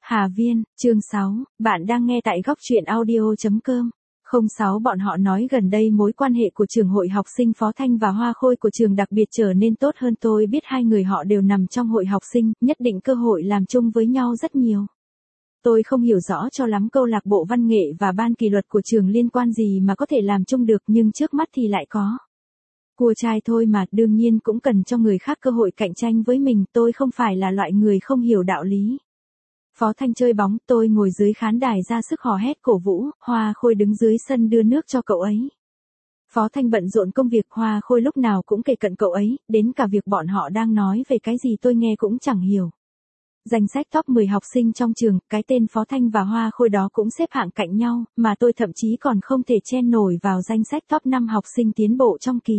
Hà Viên, chương 6, bạn đang nghe tại góc truyện audio.com. 06 Bọn họ nói gần đây mối quan hệ của trường hội học sinh Phó Thanh và Hoa Khôi của trường đặc biệt trở nên tốt hơn. Tôi biết hai người họ đều nằm trong hội học sinh, nhất định cơ hội làm chung với nhau rất nhiều. Tôi không hiểu rõ cho lắm câu lạc bộ văn nghệ và ban kỷ luật của trường liên quan gì mà có thể làm chung được, nhưng trước mắt thì lại có. Cua trai thôi mà, đương nhiên cũng cần cho người khác cơ hội cạnh tranh với mình, tôi không phải là loại người không hiểu đạo lý. Phó Thanh chơi bóng, tôi ngồi dưới khán đài ra sức hò hét cổ vũ, Hoa Khôi đứng dưới sân đưa nước cho cậu ấy. Phó Thanh bận rộn công việc, Hoa Khôi lúc nào cũng kề cận cậu ấy, đến cả việc bọn họ đang nói về cái gì tôi nghe cũng chẳng hiểu. Danh sách top 10 học sinh trong trường, cái tên Phó Thanh và Hoa Khôi đó cũng xếp hạng cạnh nhau, mà tôi thậm chí còn không thể chen nổi vào danh sách top 5 học sinh tiến bộ trong kỳ.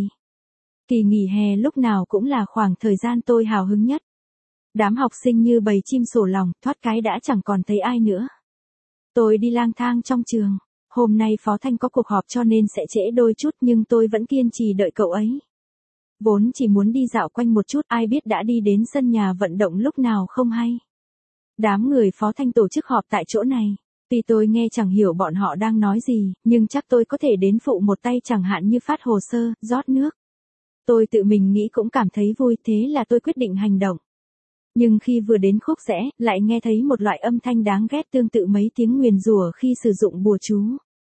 Kỳ nghỉ hè lúc nào cũng là khoảng thời gian tôi hào hứng nhất. Đám học sinh như bầy chim sổ lòng, thoát cái đã chẳng còn thấy ai nữa. Tôi đi lang thang trong trường. Hôm nay Phó Thanh có cuộc họp cho nên sẽ trễ đôi chút, nhưng tôi vẫn kiên trì đợi cậu ấy. Vốn chỉ muốn đi dạo quanh một chút, ai biết đã đi đến sân nhà vận động lúc nào không hay. Đám người Phó Thanh tổ chức họp tại chỗ này. Tuy tôi nghe chẳng hiểu bọn họ đang nói gì, nhưng chắc tôi có thể đến phụ một tay, chẳng hạn như phát hồ sơ, rót nước. Tôi tự mình nghĩ cũng cảm thấy vui, thế là tôi quyết định hành động. Nhưng khi vừa đến khúc rẽ, lại nghe thấy một loại âm thanh đáng ghét tương tự mấy tiếng nguyền rủa khi sử dụng bùa chú.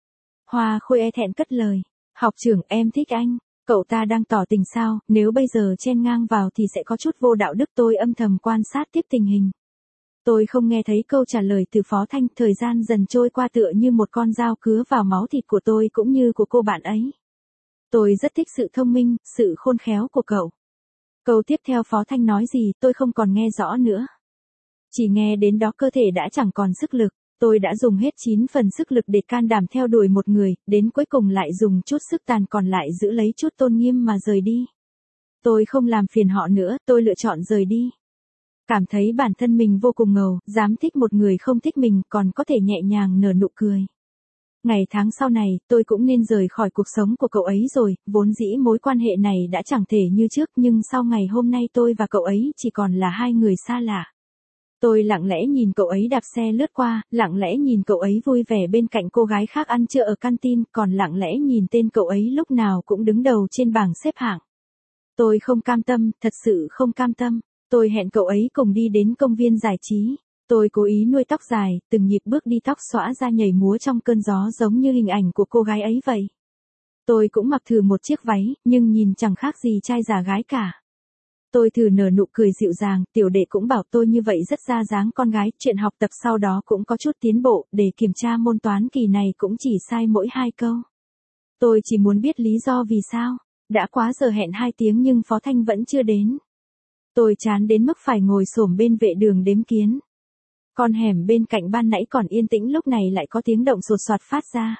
Hoa Khôi e thẹn cất lời. Học trưởng, em thích anh. Cậu ta đang tỏ tình sao, nếu bây giờ chen ngang vào thì sẽ có chút vô đạo đức. Tôi âm thầm quan sát tiếp tình hình. Tôi không nghe thấy câu trả lời từ Phó Thanh, thời gian dần trôi qua tựa như một con dao cứa vào máu thịt của tôi cũng như của cô bạn ấy. Tôi rất thích sự thông minh, sự khôn khéo của cậu. Câu tiếp theo Phó Thanh nói gì tôi không còn nghe rõ nữa. Chỉ nghe đến đó cơ thể đã chẳng còn sức lực. Tôi đã dùng hết 9 phần sức lực để can đảm theo đuổi một người, đến cuối cùng lại dùng chút sức tàn còn lại giữ lấy chút tôn nghiêm mà rời đi. Tôi không làm phiền họ nữa, tôi lựa chọn rời đi. Cảm thấy bản thân mình vô cùng ngầu, dám thích một người không thích mình, còn có thể nhẹ nhàng nở nụ cười. Ngày tháng sau này, tôi cũng nên rời khỏi cuộc sống của cậu ấy rồi, vốn dĩ mối quan hệ này đã chẳng thể như trước, nhưng sau ngày hôm nay tôi và cậu ấy chỉ còn là hai người xa lạ. Tôi lặng lẽ nhìn cậu ấy đạp xe lướt qua, lặng lẽ nhìn cậu ấy vui vẻ bên cạnh cô gái khác ăn trưa ở canteen, còn lặng lẽ nhìn tên cậu ấy lúc nào cũng đứng đầu trên bảng xếp hạng. Tôi không cam tâm, thật sự không cam tâm. Tôi hẹn cậu ấy cùng đi đến công viên giải trí. Tôi cố ý nuôi tóc dài, từng nhịp bước đi tóc xõa ra nhảy múa trong cơn gió giống như hình ảnh của cô gái ấy vậy. Tôi cũng mặc thử một chiếc váy, nhưng nhìn chẳng khác gì trai già gái cả. Tôi thử nở nụ cười dịu dàng, tiểu đệ cũng bảo tôi như vậy rất ra dáng con gái, chuyện học tập sau đó cũng có chút tiến bộ, để kiểm tra môn toán kỳ này cũng chỉ sai mỗi 2 câu. Tôi chỉ muốn biết lý do vì sao. Đã quá giờ hẹn 2 tiếng nhưng Phó Thanh vẫn chưa đến. Tôi chán đến mức phải ngồi xổm bên vệ đường đếm kiến. Con hẻm bên cạnh ban nãy còn yên tĩnh lúc này lại có tiếng động sột soạt phát ra.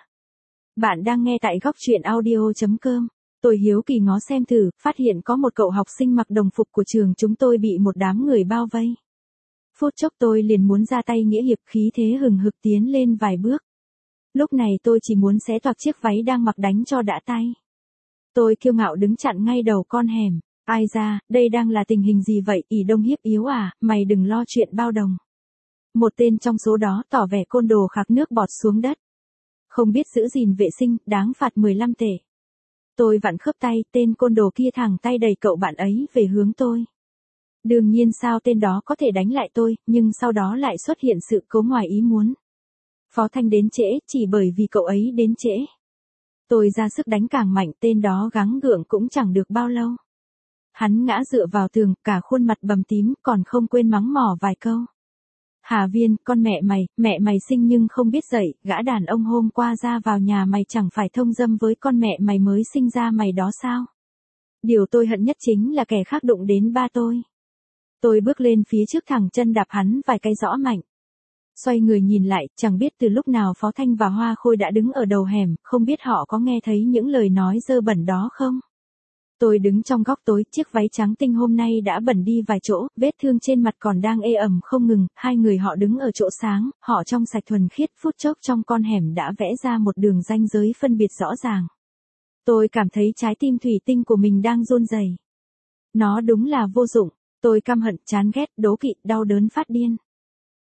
Bạn đang nghe tại góc truyện audio.com. Tôi hiếu kỳ ngó xem thử, phát hiện có một cậu học sinh mặc đồng phục của trường chúng tôi bị một đám người bao vây. Phút chốc tôi liền muốn ra tay nghĩa hiệp, khí thế hừng hực tiến lên vài bước. Lúc này tôi chỉ muốn xé toạc chiếc váy đang mặc đánh cho đã tay. Tôi kiêu ngạo đứng chặn ngay đầu con hẻm. Ai ra, đây đang là tình hình gì vậy, ỷ đông hiếp yếu à, mày đừng lo chuyện bao đồng. Một tên trong số đó tỏ vẻ côn đồ khạc nước bọt xuống đất. Không biết giữ gìn vệ sinh, đáng phạt 15 tệ. Tôi vặn khớp tay, tên côn đồ kia thẳng tay đẩy cậu bạn ấy về hướng tôi. Đương nhiên sao tên đó có thể đánh lại tôi, nhưng sau đó lại xuất hiện sự cố ngoài ý muốn. Phó Thanh đến trễ, chỉ bởi vì cậu ấy đến trễ. Tôi ra sức đánh càng mạnh, tên đó gắng gượng cũng chẳng được bao lâu. Hắn ngã dựa vào tường, cả khuôn mặt bầm tím, còn không quên mắng mỏ vài câu. Hà Viên, con mẹ mày sinh nhưng không biết dạy, gã đàn ông hôm qua ra vào nhà mày chẳng phải thông dâm với con mẹ mày mới sinh ra mày đó sao? Điều tôi hận nhất chính là kẻ khác đụng đến ba tôi. Tôi bước lên phía trước thẳng chân đạp hắn vài cái rõ mạnh. Xoay người nhìn lại, chẳng biết từ lúc nào Phó Thanh và Hoa Khôi đã đứng ở đầu hẻm, không biết họ có nghe thấy những lời nói dơ bẩn đó không? Tôi đứng trong góc tối, chiếc váy trắng tinh hôm nay đã bẩn đi vài chỗ, vết thương trên mặt còn đang ê ẩm không ngừng, hai người họ đứng ở chỗ sáng, họ trong sạch thuần khiết, phút chốc trong con hẻm đã vẽ ra một đường ranh giới phân biệt rõ ràng. Tôi cảm thấy trái tim thủy tinh của mình đang run rẩy. Nó đúng là vô dụng, tôi căm hận, chán ghét, đố kỵ, đau đớn phát điên.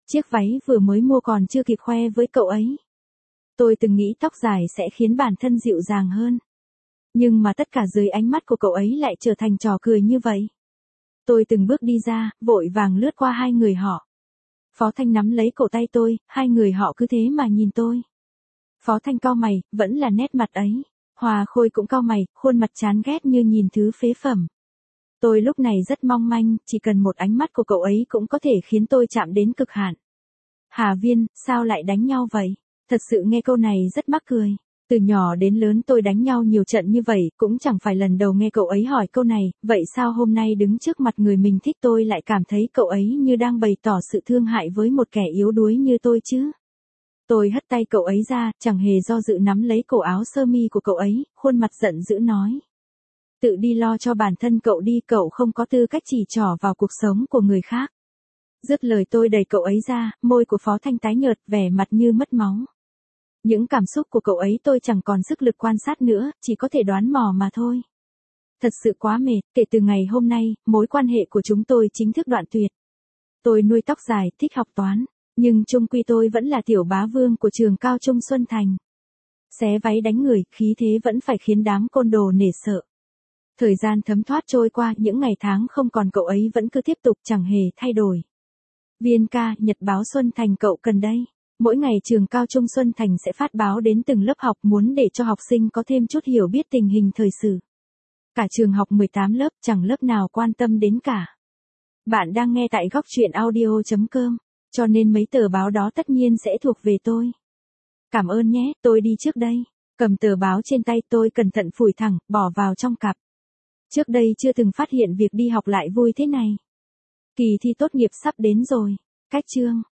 Chiếc váy vừa mới mua còn chưa kịp khoe với cậu ấy. Tôi từng nghĩ tóc dài sẽ khiến bản thân dịu dàng hơn. Nhưng mà tất cả dưới ánh mắt của cậu ấy lại trở thành trò cười như vậy. Tôi từng bước đi ra, vội vàng lướt qua hai người họ. Phó Thanh nắm lấy cổ tay tôi, hai người họ cứ thế mà nhìn tôi. Phó Thanh cau mày, vẫn là nét mặt ấy. Hoa Khôi cũng cau mày, khuôn mặt chán ghét như nhìn thứ phế phẩm. Tôi lúc này rất mong manh, chỉ cần một ánh mắt của cậu ấy cũng có thể khiến tôi chạm đến cực hạn. Hà Viên, sao lại đánh nhau vậy? Thật sự nghe câu này rất mắc cười. Từ nhỏ đến lớn tôi đánh nhau nhiều trận như vậy, cũng chẳng phải lần đầu nghe cậu ấy hỏi câu này, vậy sao hôm nay đứng trước mặt người mình thích tôi lại cảm thấy cậu ấy như đang bày tỏ sự thương hại với một kẻ yếu đuối như tôi chứ? Tôi hất tay cậu ấy ra, chẳng hề do dự nắm lấy cổ áo sơ mi của cậu ấy, khuôn mặt giận dữ nói. Tự đi lo cho bản thân cậu đi, cậu không có tư cách chỉ trỏ vào cuộc sống của người khác. Dứt lời tôi đẩy cậu ấy ra, môi của Phó Thanh tái nhợt, vẻ mặt như mất máu. Những cảm xúc của cậu ấy tôi chẳng còn sức lực quan sát nữa, chỉ có thể đoán mò mà thôi. Thật sự quá mệt, kể từ ngày hôm nay, mối quan hệ của chúng tôi chính thức đoạn tuyệt. Tôi nuôi tóc dài, thích học toán, nhưng chung quy tôi vẫn là tiểu bá vương của trường cao trung Xuân Thành. Xé váy đánh người, khí thế vẫn phải khiến đám côn đồ nể sợ. Thời gian thấm thoát trôi qua, những ngày tháng không còn cậu ấy vẫn cứ tiếp tục chẳng hề thay đổi. Viên ca, nhật báo Xuân Thành cậu cần đây. Mỗi ngày trường cao trung Xuân Thành sẽ phát báo đến từng lớp học muốn để cho học sinh có thêm chút hiểu biết tình hình thời sự. Cả trường học 18 lớp chẳng lớp nào quan tâm đến cả. Bạn đang nghe tại góc truyện audio.com, cho nên mấy tờ báo đó tất nhiên sẽ thuộc về tôi. Cảm ơn nhé, tôi đi trước đây. Cầm tờ báo trên tay tôi cẩn thận phủi thẳng, bỏ vào trong cặp. Trước đây chưa từng phát hiện việc đi học lại vui thế này. Kỳ thi tốt nghiệp sắp đến rồi. Cách chương.